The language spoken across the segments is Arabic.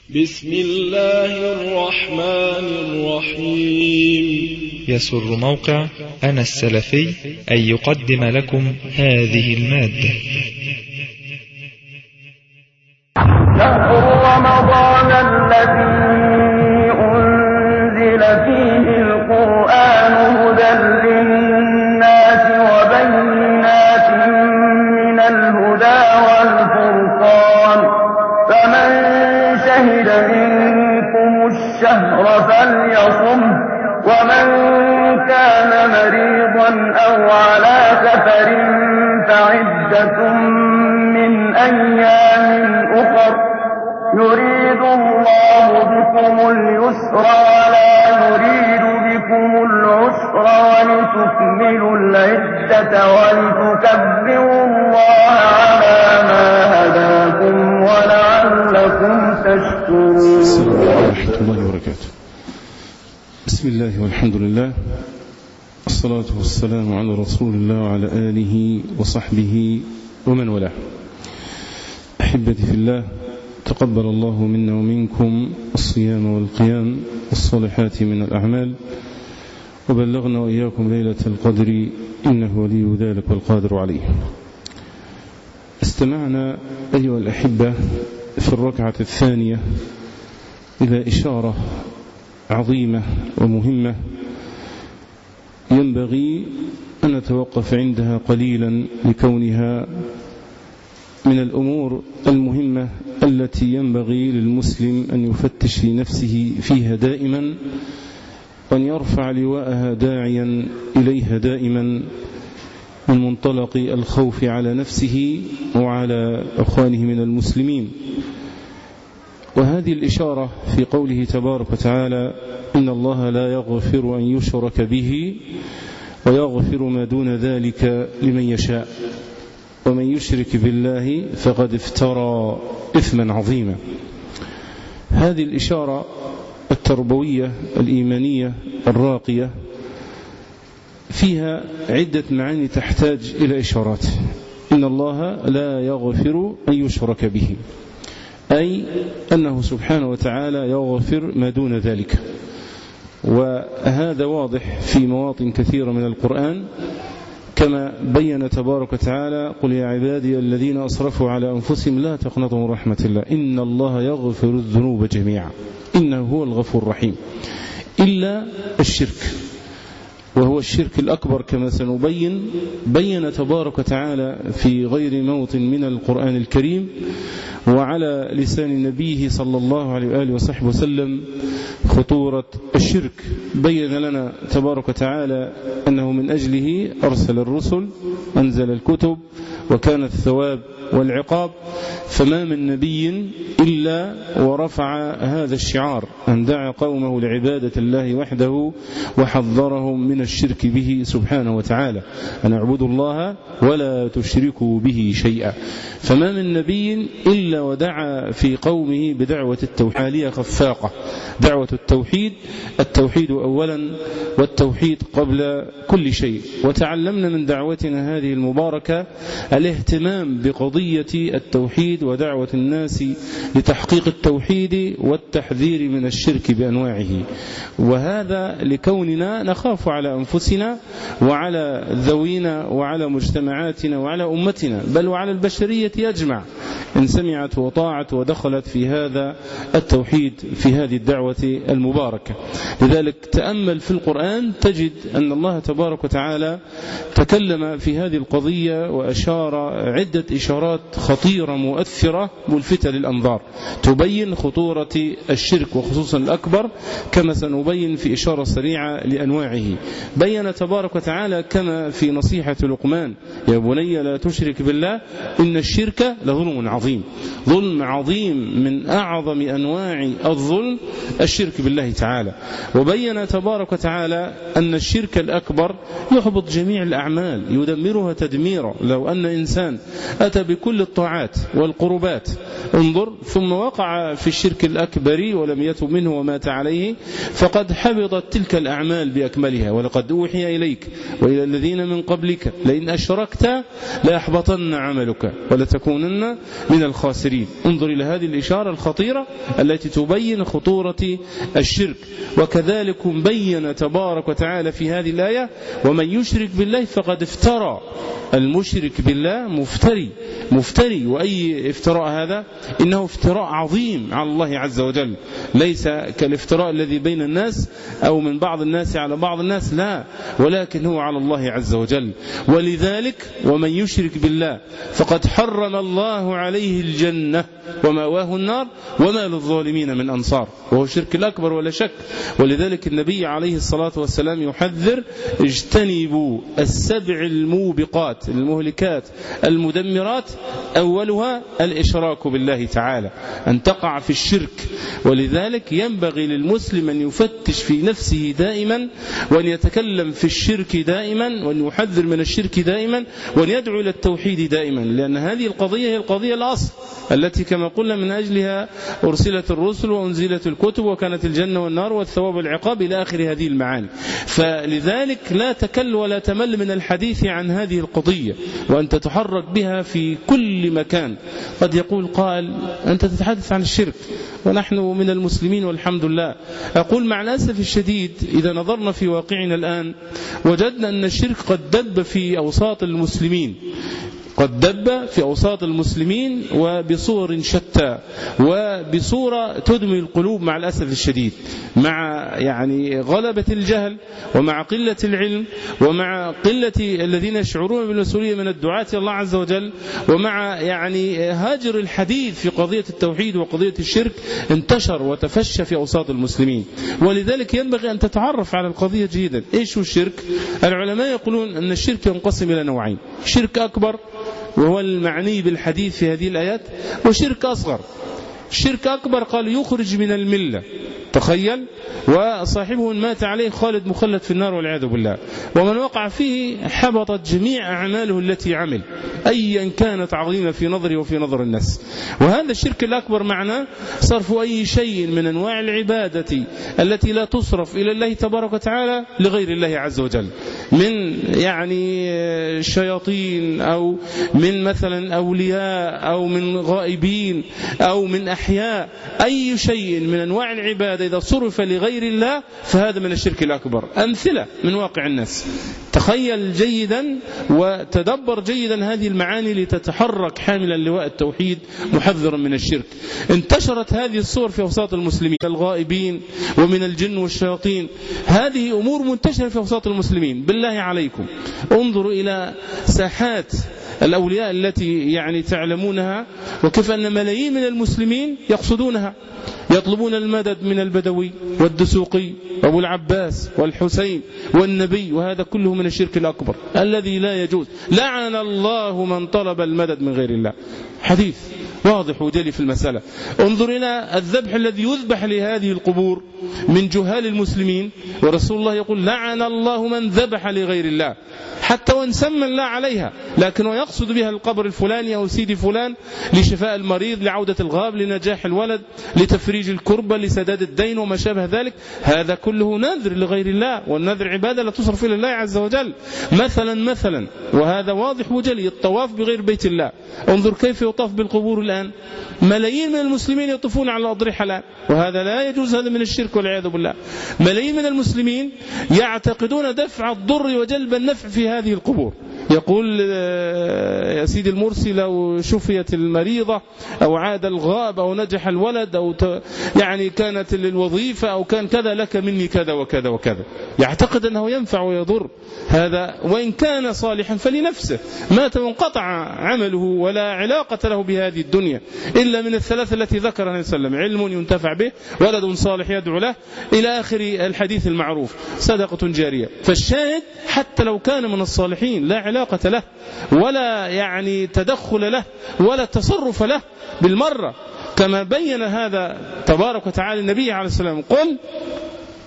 بسم الله الرحمن الرحيم. يسر موقع أنا السلفي أن يقدم لكم هذه المادة. شهر رمضان الذي أنزل فيه القرآن هدى للناس وبينات من الهدى والفرقان، فمن شهد منكم الشهر فليصمه، ومن كان مريضا أو على سفر فعدة من أيام أخر، يريد الله بكم اليسر ولا يريد بكم العسر، ولتكملوا العدة ولتكبروا الله على ما هداكم ولعلكم تشكرون. السلام عليكم ورحمة الله وبركاته. بسم الله والحمد لله، الصلاة والسلام على رسول الله وعلى آله وصحبه ومن والاه. أحبتي في الله، تقبل الله منا ومنكم الصيام والقيام والصالحات من الأعمال، وبلغنا وإياكم ليلة القدر، إنه ولي ذلك والقادر عليه. استمعنا أيها الأحبة في الركعة الثانية إلى إشارة عظيمة ومهمة ينبغي أن نتوقف عندها قليلا، لكونها من الأمور المهمة التي ينبغي للمسلم أن يفتش في نفسه فيها دائما، وأن يرفع لواءها داعيا إليها دائما من منطلق الخوف على نفسه وعلى أخوانه من المسلمين. وهذه الإشارة في قوله تبارك وتعالى: إن الله لا يغفر أن يشرك به ويغفر ما دون ذلك لمن يشاء، ومن يشرك بالله فقد افترى إثما عظيما. هذه الإشارة التربوية الإيمانية الراقية فيها عدة معاني تحتاج إلى إشارات. إن الله لا يغفر أن يشرك به، أي أنه سبحانه وتعالى يغفر ما دون ذلك، وهذا واضح في مواطن كثيرة من القرآن، كما بين تبارك وتعالى: قل يا عبادي الذين أسرفوا على أنفسهم لا تقنطوا من رحمة الله إن الله يغفر الذنوب جميعا إنه هو الغفور الرحيم، إلا الشرك، وهو الشرك الأكبر كما سنبين. بين تبارك وتعالى في غير موطن من القرآن الكريم وعلى لسان نبيه صلى الله عليه وآله وصحبه وسلم خطورة الشرك. بين لنا تبارك وتعالى أنه من أجله أرسل الرسل، أنزل الكتب، وكان الثواب والعقاب، فما من نبي إلا ورفع هذا الشعار: أن دعا قومه لعبادة الله وحده وحذرهم من الشرك به سبحانه وتعالى، أن اعبدوا الله ولا تشركوا به شيئا. فما من نبي إلا ودعا في قومه بدعوة التوحيد عالية خفاقة، دعوة التوحيد، التوحيد أولا، والتوحيد قبل كل شيء. وتعلمنا من دعوتنا هذه المباركة الاهتمام بقضية التوحيد ودعوة الناس لتحقيق التوحيد والتحذير من الشرك بأنواعه، وهذا لكوننا نخاف على أنفسنا وعلى ذوينا وعلى مجتمعاتنا وعلى أمتنا، بل وعلى البشرية يجمع، إن سمعت وطاعت ودخلت في هذا التوحيد في هذه الدعوة المباركة. لذلك تأمل في القرآن تجد أن الله تبارك وتعالى تكلم في هذه القضية وأشار عدة إشارات خطيرة مؤثرة ملفتة للأنظار تبين خطورة الشرك وخصوصا الأكبر، كما سنبين في إشارة سريعة لأنواعه. بين تبارك وتعالى كما في نصيحة لقمان: يا بني لا تشرك بالله إن الشرك لظلم عظيم. ظلم عظيم، من أعظم أنواع الظلم الشرك بالله تعالى. وبين تبارك وتعالى أن الشرك الأكبر يحبط جميع الأعمال، يدمرها تدميرا. لو أن إنسان أتى بكل الطاعات والقربات. انظر، ثم وقع في الشرك الأكبر ولم يتب منه ومات عليه فقد حبطت تلك الأعمال بأكملها. ولقد أوحي إليك وإلى الذين من قبلك لئن أشركت ليحبطن عملك ولتكونن من الخاسرين. انظر إلى هذه الإشارة الخطيرة التي تبين خطورة الشرك. وكذلك بين تبارك وتعالى في هذه الآية ومن يشرك بالله فقد افترى. المشرك بالله مفتري. وأي افتراء هذا؟ إنه افتراء عظيم على الله عز وجل، ليس كالافتراء الذي بين الناس أو من بعض الناس على بعض الناس، لا، ولكن هو على الله عز وجل. ولذلك ومن يشرك بالله فقد حرم الله عليه الجنة ومأواه النار وما للظالمين من أنصار، وهو الشرك الأكبر ولا شك. ولذلك النبي عليه الصلاة والسلام يحذر: اجتنبوا السبع الموبقات المهلكات المدمرات، أولها الإشراك بالله تعالى، أن تقع في الشرك. ولذلك ينبغي للمسلم أن يفتش في نفسه دائما، وأن يتكلم في الشرك دائما، وأن يحذر من الشرك دائما، وأن يدعو إلى التوحيد دائما، لأن هذه القضية هي القضية الأصل التي كما قلنا من أجلها أرسلت الرسل وأنزلت الكتب وكانت الجنة والنار والثواب والعقاب إلى آخر هذه المعاني. فلذلك لا تكل ولا تمل من الحديث عن هذه القضية، وأن تتحرك بها في كل مكان. قد يقول قال: أنت تتحدث عن الشرك ونحن من المسلمين والحمد لله. أقول مع الأسف الشديد إذا نظرنا في واقعنا الآن وجدنا أن الشرك قد دب في أوساط المسلمين، وبصور شتى، وبصورة تدمي القلوب مع الأسف الشديد، مع يعني غلبة الجهل، ومع قلة العلم، ومع قلة الذين يشعرون بالمسؤولية من الدعاة الله عز وجل، ومع يعني هاجر الحديث في قضية التوحيد وقضية الشرك انتشر وتفشى في أوساط المسلمين. ولذلك ينبغي أن تتعرف على القضية جيدا. إيش هو الشرك؟ العلماء يقولون أن الشرك ينقسم إلى نوعين: شرك أكبر وهو المعني بالحديث في هذه الآيات، وشرك أصغر. الشرك أكبر قال يخرج من الملة، تخيل، وصاحبه مات عليه خالد مخلد في النار والعياذ بالله، ومن وقع فيه حبطت جميع أعماله التي عمل أيا كانت عظيمة في نظره وفي نظر الناس. وهذا الشرك الأكبر معناه صرف أي شيء من أنواع العبادة التي لا تصرف إلى الله تبارك وتعالى لغير الله عز وجل، من يعني شياطين أو من مثلا أولياء أو من غائبين أو من أحياء. أي شيء من أنواع العبادة إذا صرف لغير الله فهذا من الشرك الأكبر. أمثلة من واقع الناس. تخيل جيدا وتدبر جيدا هذه المعاني لتتحرك حاملا لواء التوحيد محذرا من الشرك. انتشرت هذه الصور في أوساط المسلمين، الغائبين ومن الجن والشياطين. هذه أمور منتشرة في أوساط المسلمين. بالله عليكم انظروا إلى ساحات الأولياء التي يعني تعلمونها، وكيف أن ملايين من المسلمين يقصدونها، يطلبون المدد من البدوي والدسوقي وأبو العباس والحسين والنبي، وهذا كله من الشرك الأكبر الذي لا يجوز. لعن الله من طلب المدد من غير الله. حديث واضح وجلي في المسألة. انظر إلى الذبح الذي يذبح لهذه القبور من جهال المسلمين، ورسول الله يقول: لعن الله من ذبح لغير الله، حتى وان سمى الله عليها، لكن يقصد بها القبر الفلاني أو سيدي فلان لشفاء المريض، لعودة الغاب، لنجاح الولد، لتفريج الكربة، لسداد الدين وما شابه ذلك. هذا كله نذر لغير الله، والنذر عبادة لا تصرف إلى الله عز وجل. مثلا وهذا واضح وجلي الطواف بغير بيت الله. انظر كيف يطاف بالقبور الآن. ملايين من المسلمين يطوفون على الأضرحة الآن، وهذا لا يجوز، هذا من الشرك والعياذ بالله. ملايين من المسلمين يعتقدون دفع الضر وجلب النفع في هذه القبور. يقول يا سيدي المرسي لو شفيت المريضة أو عاد الغاب أو نجح الولد أو يعني كانت للوظيفة أو كان كذا لك مني كذا وكذا وكذا. يعتقد أنه ينفع ويضر. هذا وإن كان صالحا فلنفسه، مات وانقطع عمله ولا علاقة له بهذه الدنيا إلا من الثلاثة التي ذكرها النبي صلى الله عليه وسلم: علم ينتفع به، ولد صالح يدعو له، إلى آخر الحديث المعروف، صدقة جارية. فالشاهد حتى لو كان من الصالحين لا علاقة له ولا يعني تدخل له ولا تصرف له بالمرة، كما بين هذا تبارك وتعالى النبي عليه السلام: قل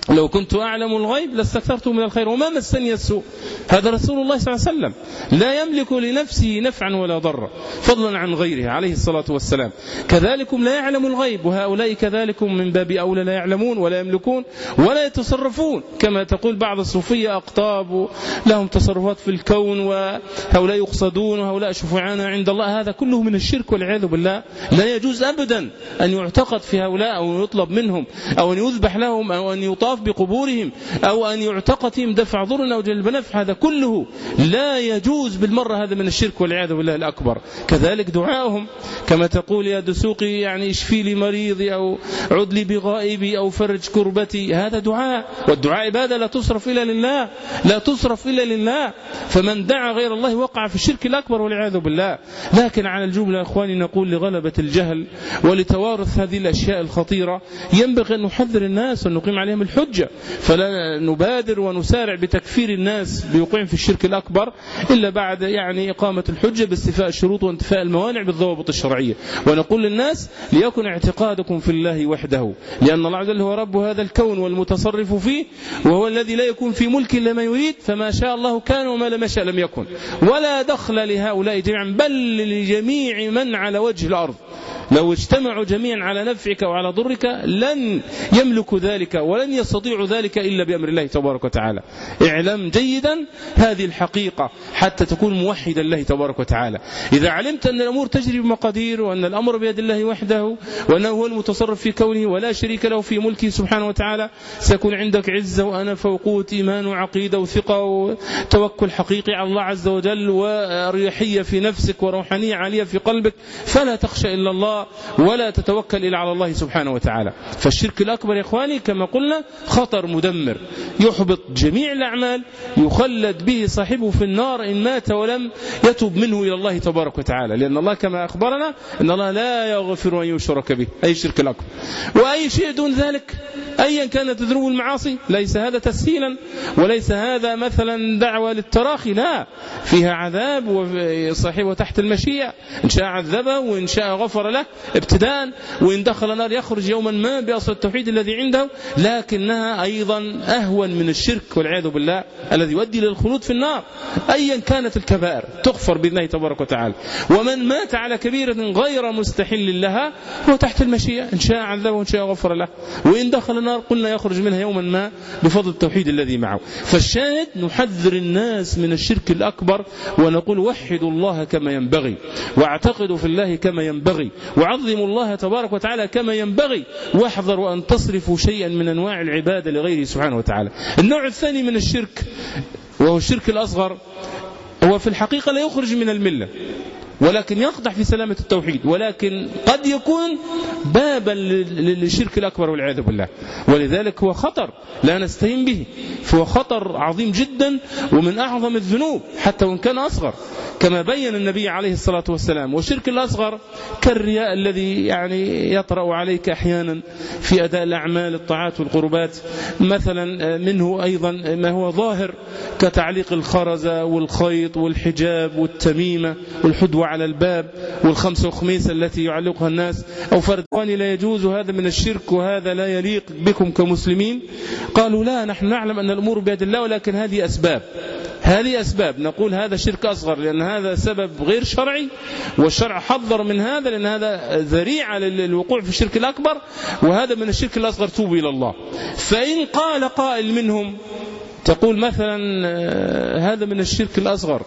لو كنت أعلم الغيب لاستكثرت من الخير وما مسني السوء. هذا رسول الله صلى الله عليه وسلم لا يملك لنفسه نفعا ولا ضرا فضلا عن غيره عليه الصلاة والسلام. كذلكم لا يعلم الغيب، وهؤلاء كذلكم من باب أولى لا يعلمون ولا يملكون ولا يتصرفون، كما تقول بعض الصوفية أقطاب لهم تصرفات في الكون وهؤلاء يقصدون وهؤلاء شفعانا عند الله. هذا كله من الشرك والعياذ بالله. لا يجوز أبدا أن يعتقد في هؤلاء أو يطلب منهم أو أن يذبح لهم أو أن يطاف بقبورهم أو أن يعتقدهم دفع ضر أو جلب نفع. هذا كله لا يجوز بالمرة، هذا من الشرك والعياذ بالله الأكبر. كذلك دعاؤهم كما تقول يا دسوقي يعني اشفي لي مريضي أو عد لي بغائبي أو فرج كربتي، هذا دعاء، والدعاء عبادة لا تصرف إلا لله، لا تصرف إلا لله. فمن دعا غير الله وقع في الشرك الأكبر والعياذ بالله. لكن على الجملة أخواني نقول لغلبة الجهل ولتوارث هذه الأشياء الخطيرة ينبغي أن نحذر الناس وأن نقيم عليهم الحجة، فلا نبادر ونسارع بتكفير الناس بوقوعهم في الشرك الأكبر إلا بعد يعني إقامة الحجة باستيفاء الشروط وانتفاء الموانع بالضوابط الشرعية. ونقول للناس ليكن اعتقادكم في الله وحده، لأن الله عز وجل هو رب هذا الكون والمتصرف فيه، وهو الذي لا يكون في ملك إلا ما يريد، فما شاء الله كان وما لم يشاء لم يكن. ولا دخل لهؤلاء جميعا بل لجميع من على وجه الأرض. لو اجتمعوا جميعا على نفعك وعلى ضرك لن يملكوا ذلك ولن يستطيعوا ذلك إلا بأمر الله تبارك وتعالى. اعلم جيدا هذه الحقيقة حتى تكون موحدا الله تبارك وتعالى. إذا علمت أن الأمور تجري بمقادير وأن الأمر بيد الله وحده وأنه هو المتصرف في كونه ولا شريك له في ملكه سبحانه وتعالى، سيكون عندك عزة وأنا فوقوة إيمان وعقيدة وثقة وتوكل حقيقي على الله عز وجل وريحية في نفسك وروحانية عالية في قلبك، فلا تخشى إلا الله ولا تتوكل إلا على الله سبحانه وتعالى. فالشرك الأكبر يا إخواني كما قلنا خطر مدمر يحبط جميع الأعمال، يخلد به صاحبه في النار إن مات ولم يتوب منه إلى الله تبارك وتعالى، لأن الله كما أخبرنا أن الله لا يغفر أن يشرك به، أي الشرك الأكبر. وأي شيء دون ذلك أيا كانت ذنوب المعاصي ليس هذا تسهيلا وليس هذا مثلا دعوة للتراخي، لا، فيها عذاب وصاحبه تحت المشيئة، إن شاء عذبه وإن شاء غفر له ابتداء، وإن دخل النار يخرج يوما ما بأصل التوحيد الذي عنده، لكنها أيضا أهون من الشرك والعياذ بالله الذي يؤدي للخلود في النار. أيا كانت الكبائر تغفر بإذن الله تبارك وتعالى. ومن مات على كبيرة غير مستحل لها هو تحت المشيئة، إن شاء عذبه وإن شاء غفر له، وإن دخل النار قلنا يخرج منها يوما ما بفضل التوحيد الذي معه. فالشاهد نحذر الناس من الشرك الأكبر ونقول وحدوا الله كما ينبغي، واعتقدوا في الله كما ينبغي، وعظموا الله تبارك وتعالى كما ينبغي، واحذروا أن تصرفوا شيئا من أنواع العبادة لغيره سبحانه وتعالى. النوع الثاني من الشرك وهو الشرك الأصغر، هو في الحقيقة لا يخرج من الملة ولكن يقدح في سلامة التوحيد، ولكن قد يكون بابا للشرك الأكبر والعياذ بالله. ولذلك هو خطر لا نستهين به، فهو خطر عظيم جدا ومن أعظم الذنوب حتى وإن كان أصغر كما بين النبي عليه الصلاة والسلام. والشرك الأصغر كالرياء الذي يعني يطرأ عليك أحيانا في أداء الأعمال الطاعات والقربات، مثلا منه أيضا ما هو ظاهر كتعليق الخرزة والخيط والحجاب والتميمة والحدوة على الباب والخمس وخميسة التي يعلقها الناس أو فردواني، لا يجوز، هذا من الشرك وهذا لا يليق بكم كمسلمين. قالوا لا، نحن نعلم أن الأمور بيد الله ولكن هذه أسباب، هذه أسباب. نقول هذا شرك أصغر لأن هذا سبب غير شرعي، والشرع حذر من هذا لأن هذا ذريعة للوقوع في الشرك الأكبر، وهذا من الشرك الأصغر، توبوا إلى الله. فإن قال قائل منهم تقول مثلا هذا من الشرك الأصغر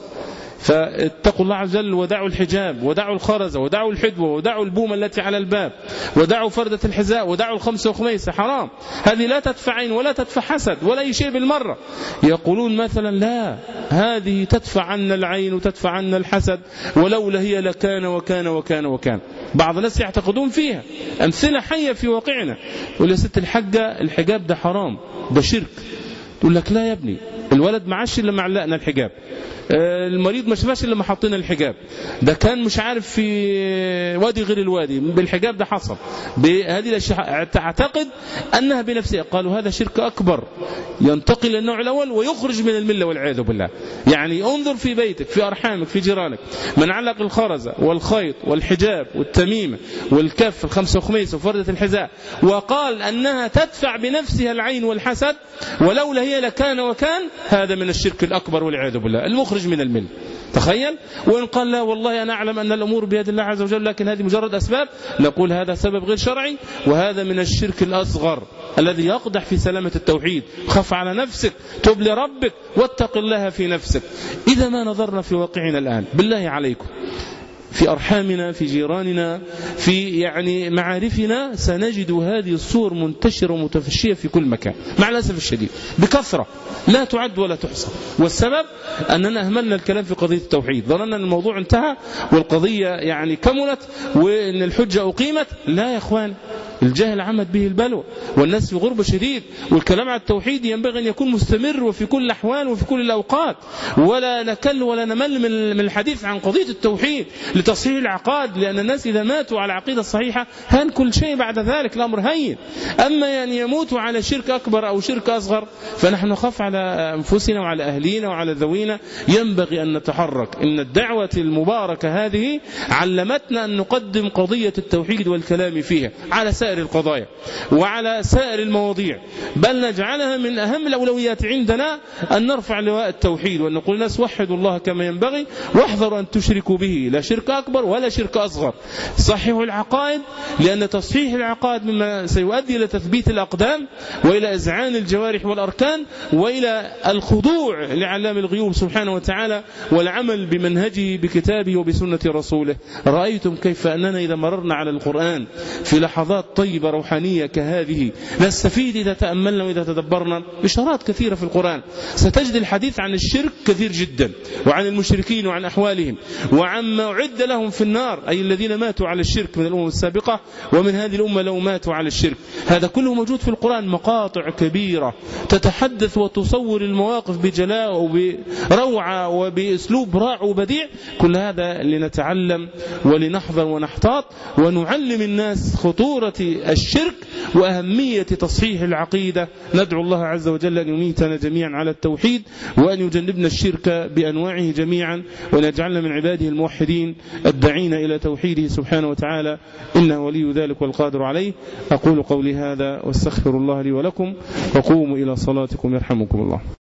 فاتقوا الله عز وجل ودعوا الحجاب ودعوا الخرزة ودعوا الحدوة ودعوا البومة التي على الباب ودعوا فردة الحذاء ودعوا الخمس وخميسة، حرام، هذه لا تدفع عين ولا تدفع حسد ولا أي شيء بالمرة. يقولون مثلا لا، هذه تدفع عنا العين وتدفع عنا الحسد، ولولا هي لكان وكان وكان وكان. بعض الناس يعتقدون فيها أمثلة حية في واقعنا. ولا ست الحجة الحجاب ده حرام، ده شرك. تقول لك لا يا ابني، الولد ما عاش إلا ما علقنا الحجاب، المريض ما شافش إلا ما حطينا الحجاب، ده كان مش عارف في وادي غير الوادي بالحجاب ده حصل. بهذه الأشياء تعتقد أنها بنفسها. قالوا هذا شرك أكبر ينتقل للنوع الأول ويخرج من الملة والعياذ بالله. يعني انظر في بيتك، في أرحامك، في جيرانك، من علق الخرزة والخيط والحجاب والتميمة والكف الخمسة وخميسة وفردة الحذاء وقال أنها تدفع بنفسها العين والحسد ولولا هي لكان وكان، هذا من الشرك الأكبر والعياذ بالله المخرج من الملة. تخيل. وإن قال لا والله أنا أعلم أن الأمور بيد الله عز وجل لكن هذه مجرد أسباب، نقول هذا سبب غير شرعي، وهذا من الشرك الأصغر الذي يقدح في سلامة التوحيد. خف على نفسك، تب لربك، واتق الله في نفسك. إذا ما نظرنا في واقعنا الآن بالله عليكم، في أرحامنا، في جيراننا، في يعني معارفنا، سنجد هذه الصور منتشرة ومتفشية في كل مكان مع الأسف الشديد بكثرة لا تعد ولا تحصى. والسبب أننا أهملنا الكلام في قضية التوحيد، ظننا أن الموضوع انتهى والقضية يعني كملت وأن الحجة أقيمت. لا يا أخوان، الجاهل عمت به البلوى والناس في غربة شديد، والكلام على التوحيد ينبغي أن يكون مستمر وفي كل الأحوال وفي كل الأوقات، ولا نكل ولا نمل من الحديث عن قضية التوحيد لتصحيح العقائد، لأن الناس إذا ماتوا على عقيدة صحيحة هان كل شيء بعد ذلك الأمر هين. أما أن يموتوا على شرك أكبر أو شرك أصغر فنحن نخاف على أنفسنا وعلى أهلينا وعلى ذوينا. ينبغي أن نتحرك. إن الدعوة المباركة هذه علمتنا أن نقدم قضية التوحيد والكلام فيها على سائر القضايا وعلى سائر المواضيع، بل نجعلها من أهم الأولويات عندنا أن نرفع لواء التوحيد وأن نقول الناس وحدوا الله كما ينبغي واحذروا أن تشركوا به، لا شرك أكبر ولا شرك أصغر. صححوا العقائد، لأن تصحيح العقائد مما سيؤدي إلى تثبيت الأقدام وإلى إذعان الجوارح والأركان وإلى الخضوع لعلام الغيوب سبحانه وتعالى والعمل بمنهجه بكتابه وبسنة رسوله. رأيتم كيف أننا إذا مررنا على القرآن في لحظات طيبة روحانية كهذه نستفيد إذا تأملنا وإذا تدبرنا. إشارات كثيرة في القرآن، ستجد الحديث عن الشرك كثير جدا، وعن المشركين وعن أحوالهم وعما أعد لهم في النار، أي الذين ماتوا على الشرك من الأمم السابقة ومن هذه الأمة لو ماتوا على الشرك. هذا كله موجود في القرآن، مقاطع كبيرة تتحدث وتصور المواقف بجلاء وبروعة وبأسلوب رائع وبديع. كل هذا لنتعلم ولنحذر ونحتاط ونعلم الناس خطورة الشرك وأهمية تصحيح العقيدة. ندعو الله عز وجل أن يميتنا جميعا على التوحيد وأن يجنبنا الشرك بأنواعه جميعا وأن يجعلنا من عباده الموحدين الداعين إلى توحيده سبحانه وتعالى، إنه ولي ذلك والقادر عليه. أقول قولي هذا واستغفر الله لي ولكم وقوموا إلى صلاتكم يرحمكم الله.